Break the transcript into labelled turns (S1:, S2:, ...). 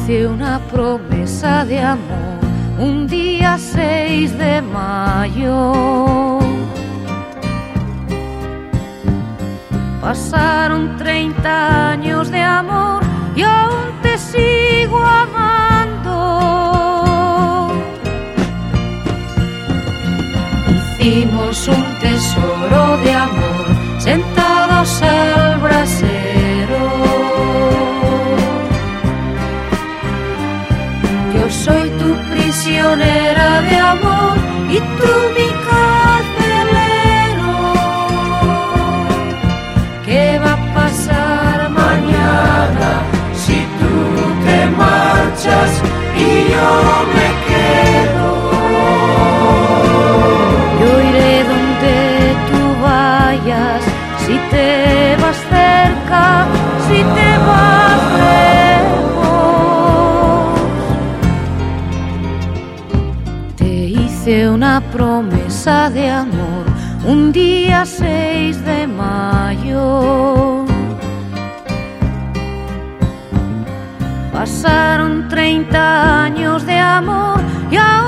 S1: hice una promesa de amor un día 6 de mayo. Pasaron 30 años de amor y aún te sigo amando. Hicimos un tesoro de amor sentados al brasero. Yo soy tu prisionera de amor y tú mi carcelero. ¿Qué va a pasar mañana si tú te marchas y yo me quedo? Yo iré donde tú vayas, si te vas cerca, si te vas lejos. Te hice una promesa de amor un día 6 de mayo. Pasaron 30 años de amor y ahora